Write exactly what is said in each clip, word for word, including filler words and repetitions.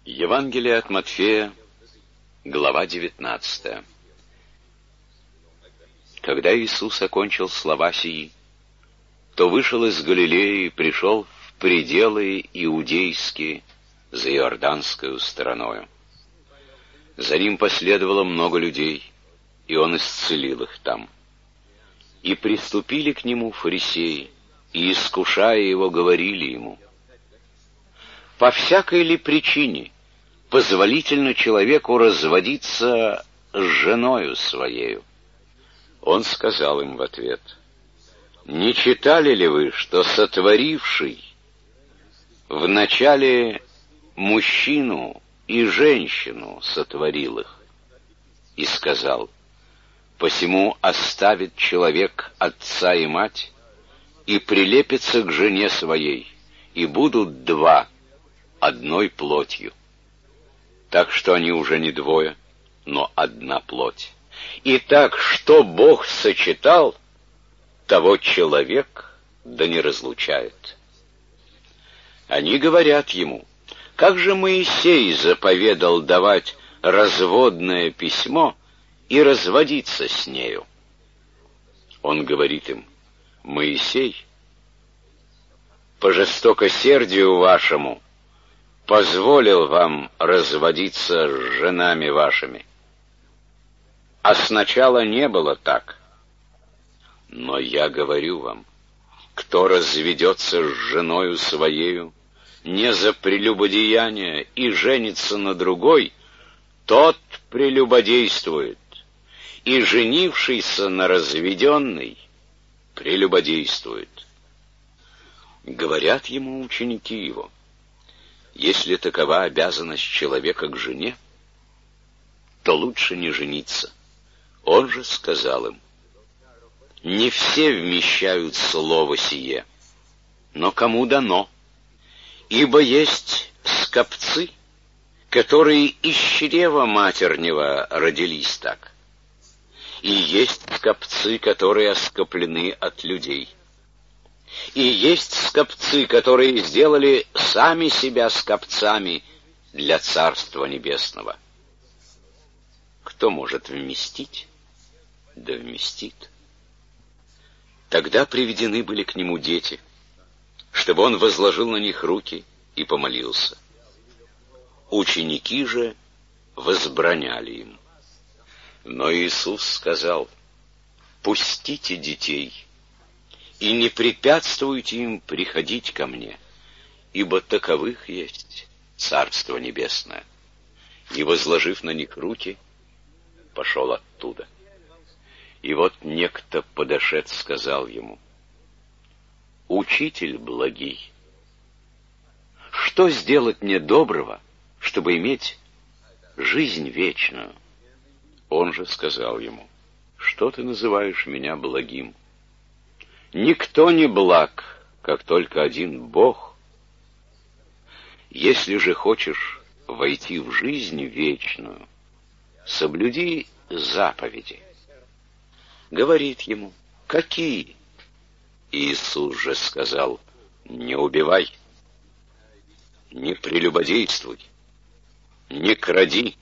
Евангелие от Матфея, глава девятнадцатая. Когда Иисус окончил слова сии, то вышел из Галилеи и пришел в пределы иудейские за Иорданскою стороною. За ним последовало много людей, и он исцелил их там. И приступили к нему фарисеи, и, искушая его, говорили ему: «По всякой ли причине позволительно человеку разводиться с женою своею?» Он сказал им в ответ: «Не читали ли вы, что сотворивший вначале мужчину и женщину сотворил их? И сказал: посему оставит человек отца и мать и прилепится к жене своей, и будут два одной плотью. Так что они уже не двое, но одна плоть. Итак, что Бог сочетал, того человек да не разлучает». Они говорят ему: «Как же Моисей заповедал давать разводное письмо и разводиться с нею?» Он говорит им: «Моисей по жестокосердию вашему позволил вам разводиться с женами вашими. А сначала не было так. Но я говорю вам, кто разведется с женою своею не за прелюбодеяние и женится на другой, тот прелюбодействует, и женившийся на разведенной прелюбодействует». Говорят ему ученики его: «Если такова обязанность человека к жене, то лучше не жениться». Он же сказал им: «Не все вмещают слово сие, но кому дано. Ибо есть скопцы, которые из чрева матернего родились так, и есть скопцы, которые оскоплены от людей, и есть скопцы, которые сделали сами себя скопцами для Царства Небесного. Кто может вместить, да вместит». Тогда приведены были к нему дети, чтобы он возложил на них руки и помолился. Ученики же возбраняли им. Но Иисус сказал: «Пустите детей и не препятствуйте им приходить ко мне, ибо таковых есть Царство Небесное». И, возложив на них руки, пошел оттуда. И вот некто, подошед, сказал ему: «Учитель благий, что сделать мне доброго, чтобы иметь жизнь вечную?» Он же сказал ему: «Что ты называешь меня благим? Никто не благ, как только один Бог. Если же хочешь войти в жизнь вечную, соблюди заповеди». Говорит ему: «Какие?» Иисус же сказал: «Не убивай, не прелюбодействуй, не кради,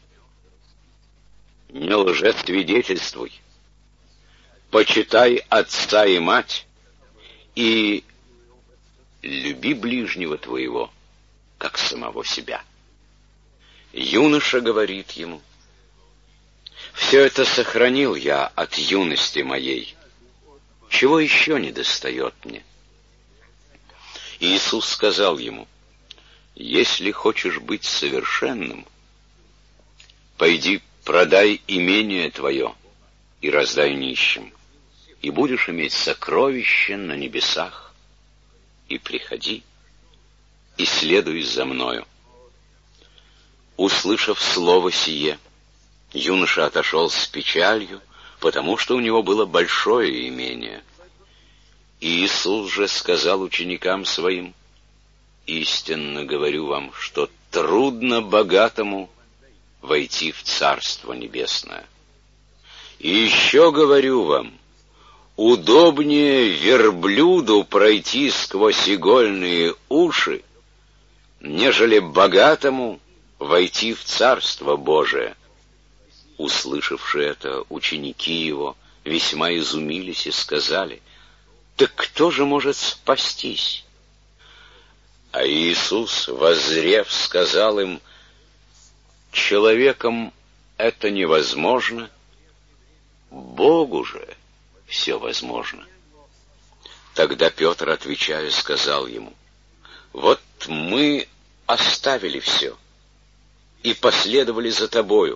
не лжесвидетельствуй, почитай отца и мать, и люби ближнего твоего, как самого себя». Юноша говорит ему: «Все это сохранил я от юности моей. Чего еще не достает мне?» Иисус сказал ему: «Если хочешь быть совершенным, пойди продай имение твое и раздай нищим, и будешь иметь сокровища на небесах, и приходи, и следуй за мною». Услышав слово сие, юноша отошел с печалью, потому что у него было большое имение. И Иисус же сказал ученикам своим: «Истинно говорю вам, что трудно богатому войти в Царство Небесное. И еще говорю вам, удобнее верблюду пройти сквозь игольные уши, нежели богатому войти в Царство Божие». Услышавши это, ученики его весьма изумились и сказали: «Так кто же может спастись?» А Иисус, воззрев, сказал им: «Человеком это невозможно, Богу же все возможно». Тогда Петр, отвечая, сказал ему: «Вот мы оставили все и последовали за тобою.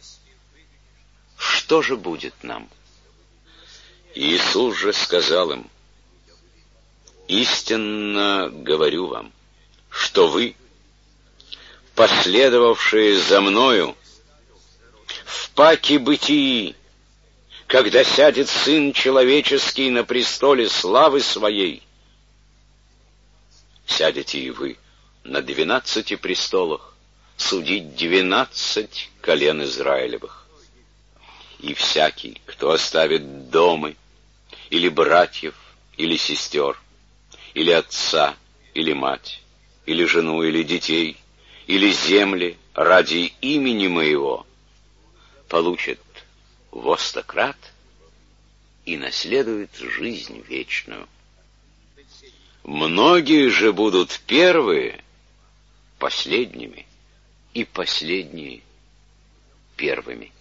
Что же будет нам?» Иисус же сказал им: «Истинно говорю вам, что вы, последовавшие за мною, в паке бытии, когда сядет Сын Человеческий на престоле славы Своей, сядете и вы на двенадцати престолах судить двенадцать колен Израилевых. И всякий, кто оставит дома, или братьев, или сестер, или отца, или мать, или жену, или детей, или земли ради имени Моего, получит во сто крат и наследует жизнь вечную. Многие же будут первые последними, и последние первыми».